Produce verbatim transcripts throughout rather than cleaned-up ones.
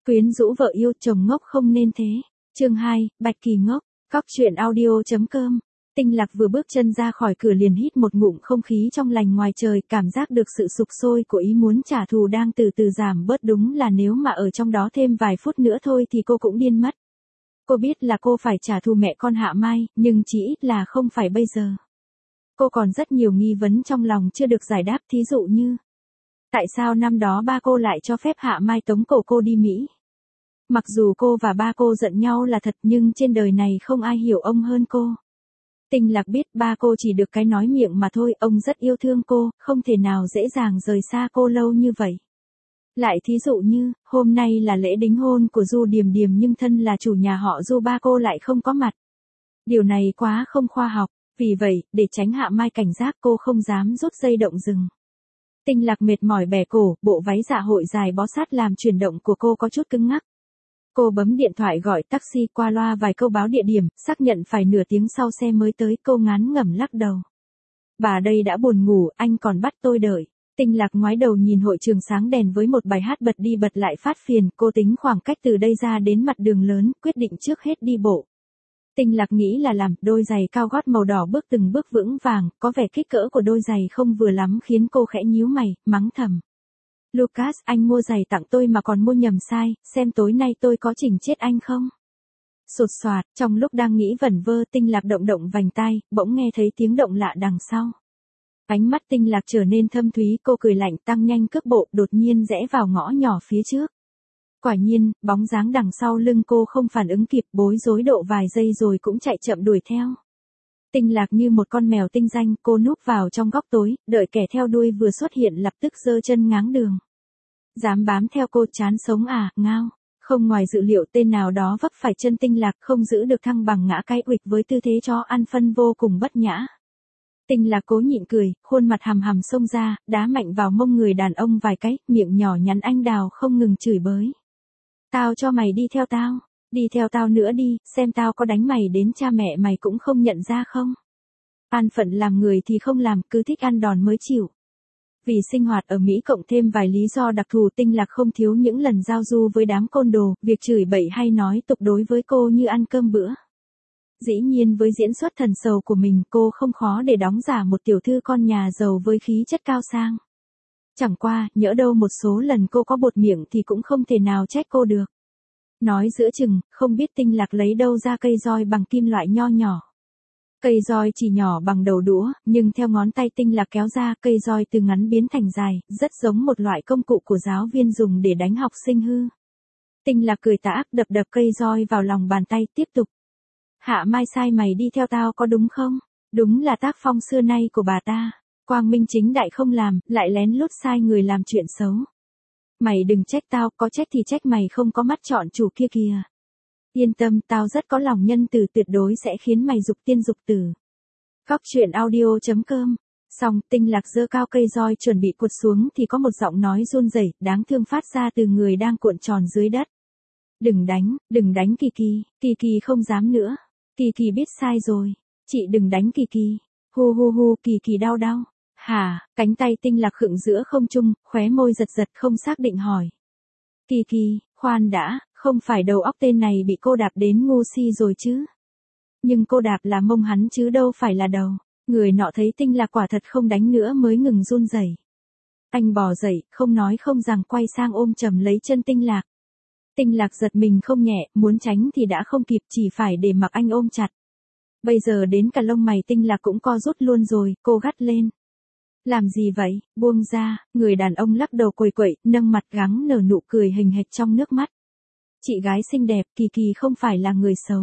Quyến rũ vợ yêu, chồng ngốc không nên thế. Chương hai, Bạch Kỳ ngốc. Cóc truyện audio.com. Tinh Lạc vừa bước chân ra khỏi cửa liền hít một ngụm không khí trong lành ngoài trời, cảm giác được sự sục sôi của ý muốn trả thù đang từ từ giảm bớt, đúng là nếu mà ở trong đó thêm vài phút nữa thôi thì cô cũng điên mất. Cô biết là cô phải trả thù mẹ con Hạ Mai, nhưng chỉ ít là không phải bây giờ. Cô còn rất nhiều nghi vấn trong lòng chưa được giải đáp, thí dụ như tại sao năm đó ba cô lại cho phép Hạ Mai tống cổ cô đi Mỹ? Mặc dù cô và ba cô giận nhau là thật, nhưng trên đời này không ai hiểu ông hơn cô. Tinh Lạc biết ba cô chỉ được cái nói miệng mà thôi, ông rất yêu thương cô, không thể nào dễ dàng rời xa cô lâu như vậy. Lại thí dụ như, hôm nay là lễ đính hôn của Du Điềm Điềm nhưng thân là chủ nhà họ Du ba cô lại không có mặt. Điều này quá không khoa học, vì vậy, để tránh Hạ Mai cảnh giác cô không dám rút dây động rừng. Tinh Lạc mệt mỏi bẻ cổ, bộ váy dạ hội dài bó sát làm chuyển động của cô có chút cứng ngắc. Cô bấm điện thoại gọi taxi, qua loa vài câu báo địa điểm, xác nhận phải nửa tiếng sau xe mới tới, cô ngán ngẩm lắc đầu. Bà đây đã buồn ngủ, anh còn bắt tôi đợi. Tinh Lạc ngoái đầu nhìn hội trường sáng đèn với một bài hát bật đi bật lại phát phiền, cô tính khoảng cách từ đây ra đến mặt đường lớn, quyết định trước hết đi bộ. Tinh Lạc nghĩ là làm, đôi giày cao gót màu đỏ bước từng bước vững vàng, có vẻ kích cỡ của đôi giày không vừa lắm khiến cô khẽ nhíu mày, mắng thầm. Lucas, anh mua giày tặng tôi mà còn mua nhầm size, xem tối nay tôi có chỉnh chết anh không? Sột soạt, trong lúc đang nghĩ vẩn vơ, Tinh Lạc động động vành tai, bỗng nghe thấy tiếng động lạ đằng sau. Ánh mắt Tinh Lạc trở nên thâm thúy, cô cười lạnh tăng nhanh cước bộ, đột nhiên rẽ vào ngõ nhỏ phía trước. Quả nhiên, bóng dáng đằng sau lưng cô không phản ứng kịp, bối rối độ vài giây rồi cũng chạy chậm đuổi theo. Tinh Lạc như một con mèo tinh danh, cô núp vào trong góc tối, đợi kẻ theo đuôi vừa xuất hiện lập tức giơ chân ngáng đường. Dám bám theo cô, chán sống à, ngao. Không ngoài dự liệu, tên nào đó vấp phải chân Tinh Lạc, không giữ được thăng bằng ngã cái uịch với tư thế chó ăn phân vô cùng bất nhã. Tinh Lạc cố nhịn cười, khuôn mặt hằm hằm xông ra, đá mạnh vào mông người đàn ông vài cái, miệng nhỏ nhắn anh đào không ngừng chửi bới. Tao cho mày đi theo tao, đi theo tao nữa đi, xem tao có đánh mày đến cha mẹ mày cũng không nhận ra không. An phận làm người thì không làm, cứ thích ăn đòn mới chịu. Vì sinh hoạt ở Mỹ cộng thêm vài lý do đặc thù, Tinh Lạc không thiếu những lần giao du với đám côn đồ, việc chửi bậy hay nói tục đối với cô như ăn cơm bữa. Dĩ nhiên với diễn xuất thần sầu của mình, cô không khó để đóng giả một tiểu thư con nhà giàu với khí chất cao sang. Chẳng qua, nhỡ đâu một số lần cô có bột miệng thì cũng không thể nào trách cô được. Nói giữa chừng, không biết Tinh Lạc lấy đâu ra cây roi bằng kim loại nho nhỏ. Cây roi chỉ nhỏ bằng đầu đũa, nhưng theo ngón tay Tinh Lạc kéo ra, cây roi từ ngắn biến thành dài, rất giống một loại công cụ của giáo viên dùng để đánh học sinh hư. Tinh Lạc cười tà ác, đập đập cây roi vào lòng bàn tay, tiếp tục. Hạ Mai sai mày đi theo tao có đúng không? Đúng là tác phong xưa nay của bà ta. Quang minh chính đại không làm, lại lén lút sai người làm chuyện xấu. Mày đừng trách tao, có trách thì trách mày không có mắt chọn chủ kia kìa. Yên tâm, tao rất có lòng nhân từ, tuyệt đối sẽ khiến mày dục tiên dục tử. Cóc truyện audio.com. Xong, Tinh Lạc giơ cao cây roi chuẩn bị cuột xuống thì có một giọng nói run rẩy, đáng thương phát ra từ người đang cuộn tròn dưới đất. Đừng đánh, đừng đánh Kỳ Kỳ, Kỳ Kỳ không dám nữa. Kỳ Kỳ biết sai rồi. Chị đừng đánh Kỳ Kỳ. Hu hu hu, Kỳ Kỳ đau đau. Hả, cánh tay Tinh Lạc khựng giữa không trung, khóe môi giật giật không xác định hỏi. Kỳ Kỳ, khoan đã, không phải đầu óc tên này bị cô đạp đến ngu si rồi chứ. Nhưng cô đạp là mông hắn chứ đâu phải là đầu. Người nọ thấy Tinh Lạc quả thật không đánh nữa mới ngừng run rẩy. Anh bò dậy, không nói không rằng quay sang ôm chầm lấy chân Tinh Lạc. Tinh Lạc giật mình không nhẹ, muốn tránh thì đã không kịp, chỉ phải để mặc anh ôm chặt. Bây giờ đến cả lông mày Tinh Lạc cũng co rút luôn rồi, cô gắt lên. Làm gì vậy, buông ra, người đàn ông lắc đầu quầy quậy, nâng mặt gắng nở nụ cười hình hệt trong nước mắt. Chị gái xinh đẹp, Kỳ Kỳ không phải là người xấu.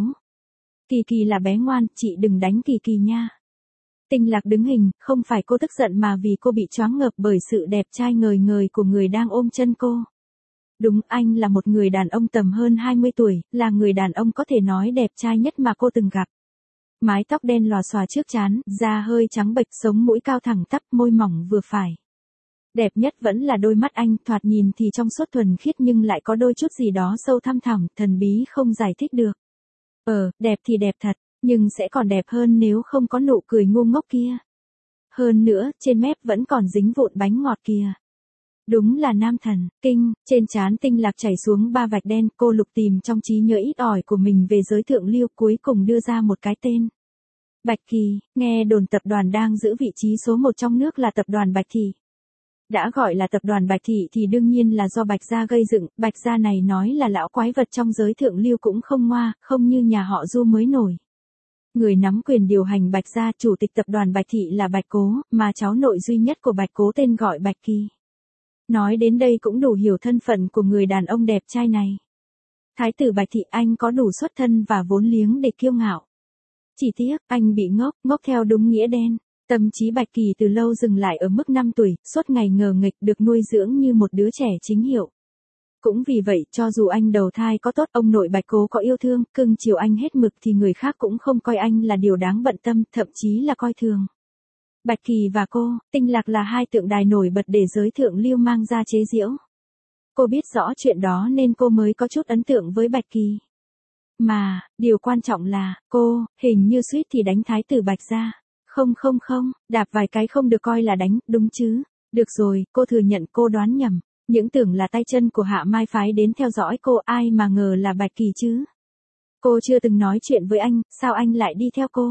Kỳ Kỳ là bé ngoan, chị đừng đánh Kỳ Kỳ nha. Tinh Lạc đứng hình, không phải cô tức giận mà vì cô bị choáng ngợp bởi sự đẹp trai ngời ngời của người đang ôm chân cô. Đúng, anh là một người đàn ông tầm hơn hai mươi tuổi, là người đàn ông có thể nói đẹp trai nhất mà cô từng gặp. Mái tóc đen lòa xòa trước trán, da hơi trắng bệch, sống mũi cao thẳng tắp, môi mỏng vừa phải. Đẹp nhất vẫn là đôi mắt anh, thoạt nhìn thì trong suốt thuần khiết nhưng lại có đôi chút gì đó sâu thăm thẳm, thần bí không giải thích được. Ờ, đẹp thì đẹp thật, nhưng sẽ còn đẹp hơn nếu không có nụ cười ngu ngốc kia. Hơn nữa, trên mép vẫn còn dính vụn bánh ngọt kìa. Đúng là nam thần, kinh, trên trán Tinh Lạc chảy xuống ba vạch đen, cô lục tìm trong trí nhớ ít ỏi của mình về giới thượng lưu, cuối cùng đưa ra một cái tên. Bạch Kỳ, nghe đồn tập đoàn đang giữ vị trí số một trong nước là tập đoàn Bạch Thị. Đã gọi là tập đoàn Bạch Thị thì đương nhiên là do Bạch gia gây dựng, Bạch gia này nói là lão quái vật trong giới thượng lưu cũng không ngoa, không như nhà họ Du mới nổi. Người nắm quyền điều hành Bạch gia, chủ tịch tập đoàn Bạch Thị là Bạch Cố, mà cháu nội duy nhất của Bạch Cố tên gọi Bạch Kỳ. Nói đến đây cũng đủ hiểu thân phận của người đàn ông đẹp trai này. Thái tử Bạch Thị, anh có đủ xuất thân và vốn liếng để kiêu ngạo. Chỉ tiếc, anh bị ngốc, ngốc theo đúng nghĩa đen. Tâm trí Bạch Kỳ từ lâu dừng lại ở mức năm tuổi, suốt ngày ngờ nghịch được nuôi dưỡng như một đứa trẻ chính hiệu. Cũng vì vậy, cho dù anh đầu thai có tốt, ông nội Bạch Cố có yêu thương, cưng chiều anh hết mực thì người khác cũng không coi anh là điều đáng bận tâm, thậm chí là coi thường. Bạch Kỳ và cô, Tinh Lạc là hai tượng đài nổi bật để giới thượng lưu mang ra chế giễu. Cô biết rõ chuyện đó nên cô mới có chút ấn tượng với Bạch Kỳ. Mà, điều quan trọng là, cô, hình như suýt thì đánh thái tử Bạch gia. Không không không, đạp vài cái không được coi là đánh, đúng chứ. Được rồi, cô thừa nhận cô đoán nhầm. Những tưởng là tay chân của Hạ Mai phái đến theo dõi cô, ai mà ngờ là Bạch Kỳ chứ. Cô chưa từng nói chuyện với anh, sao anh lại đi theo cô?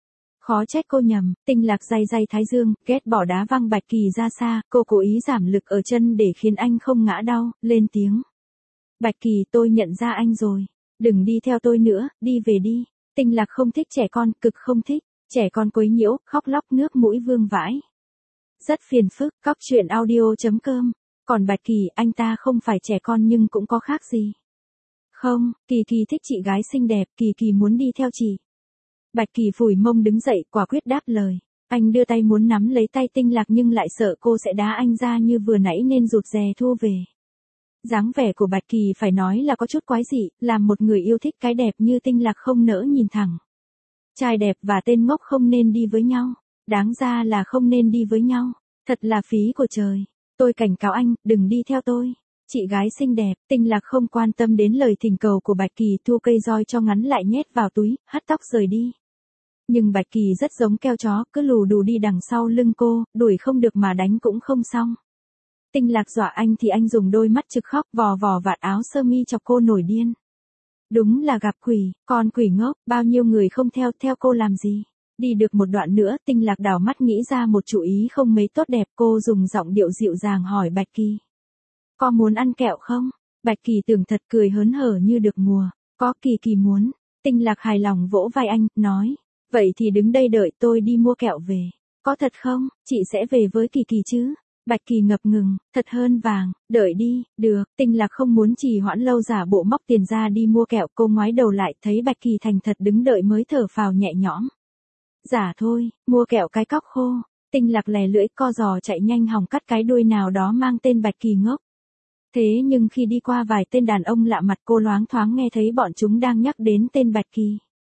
Khó trách cô nhầm. Tinh Lạc day day thái dương, ghét bỏ đá văng Bạch Kỳ ra xa, cô cố ý giảm lực ở chân để khiến anh không ngã đau, lên tiếng. Bạch Kỳ, tôi nhận ra anh rồi. Đừng đi theo tôi nữa, đi về đi. Tinh Lạc không thích trẻ con, cực không thích. Trẻ con quấy nhiễu, khóc lóc nước mũi vương vãi. Rất phiền phức, cóc truyện audio chấm com. Còn Bạch Kỳ, anh ta không phải trẻ con nhưng cũng có khác gì. Không, Kỳ Kỳ thích chị gái xinh đẹp, Kỳ Kỳ muốn đi theo chị. Bạch Kỳ phủi mông đứng dậy, quả quyết đáp lời. Anh đưa tay muốn nắm lấy tay Tinh Lạc nhưng lại sợ cô sẽ đá anh ra như vừa nãy nên rụt rè thu về. Dáng vẻ của Bạch Kỳ phải nói là có chút quái dị, làm một người yêu thích cái đẹp như Tinh Lạc không nỡ nhìn thẳng. Trai đẹp và tên ngốc không nên đi với nhau. Đáng ra là không nên đi với nhau. Thật là phí của trời. Tôi cảnh cáo anh, đừng đi theo tôi. Chị gái xinh đẹp, Tinh Lạc không quan tâm đến lời thỉnh cầu của Bạch Kỳ, thu cây roi cho ngắn lại nhét vào túi, hất tóc rời đi. Nhưng Bạch Kỳ rất giống keo chó, cứ lù đù đi đằng sau lưng cô, đuổi không được mà đánh cũng không xong. Tinh Lạc dọa anh thì anh dùng đôi mắt trực khóc vò vò vạt áo sơ mi chọc cô nổi điên. Đúng là gặp quỷ, con quỷ ngốc, bao nhiêu người không theo, theo cô làm gì. Đi được một đoạn nữa, Tinh Lạc đảo mắt nghĩ ra một chủ ý không mấy tốt đẹp, cô dùng giọng điệu dịu dàng hỏi Bạch Kỳ. Có muốn ăn kẹo không? Bạch Kỳ tưởng thật cười hớn hở như được mùa. Có, Kỳ Kỳ muốn. Tinh Lạc hài lòng vỗ vai anh, nói. Vậy thì đứng đây đợi tôi đi mua kẹo về. Có thật không? Chị sẽ về với Kỳ Kỳ chứ? Bạch Kỳ ngập ngừng, thật hơn vàng, đợi đi, được. Tinh Lạc không muốn trì hoãn lâu, giả bộ móc tiền ra đi mua kẹo, cô ngoái đầu lại thấy Bạch Kỳ thành thật đứng đợi mới thở phào nhẹ nhõm. Giả thôi, mua kẹo cái cóc khô. Tinh Lạc lè lưỡi co giò chạy nhanh hòng cắt cái đuôi nào đó mang tên Bạch Kỳ ngốc. Thế nhưng khi đi qua vài tên đàn ông lạ mặt, cô loáng thoáng nghe thấy bọn chúng đang nhắc đến tên Bạch Kỳ.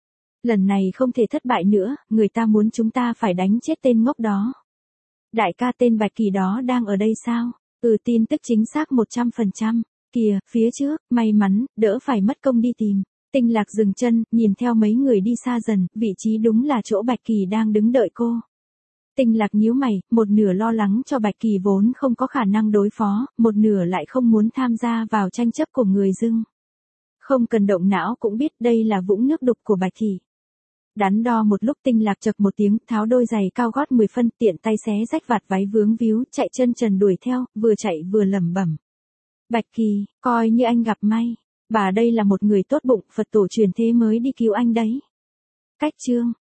Lần này không thể thất bại nữa, người ta muốn chúng ta phải đánh chết tên ngốc đó. Đại ca, tên Bạch Kỳ đó đang ở đây sao? Ừ, tin tức chính xác một trăm phần trăm. Kìa, phía trước, may mắn, đỡ phải mất công đi tìm. Tinh Lạc dừng chân, nhìn theo mấy người đi xa dần, vị trí đúng là chỗ Bạch Kỳ đang đứng đợi cô. Tinh Lạc nhíu mày, một nửa lo lắng cho Bạch Kỳ vốn không có khả năng đối phó, một nửa lại không muốn tham gia vào tranh chấp của người dưng. Không cần động não cũng biết đây là vũng nước đục của Bạch Thị. Đắn đo một lúc, Tinh Lạc chậc một tiếng, tháo đôi giày cao gót mười phân, tiện tay xé rách vạt váy vướng víu, chạy chân trần đuổi theo, vừa chạy vừa lẩm bẩm. Bạch Kỳ, coi như anh gặp may. Bà đây là một người tốt bụng, Phật tổ truyền thế mới đi cứu anh đấy. Cách chương.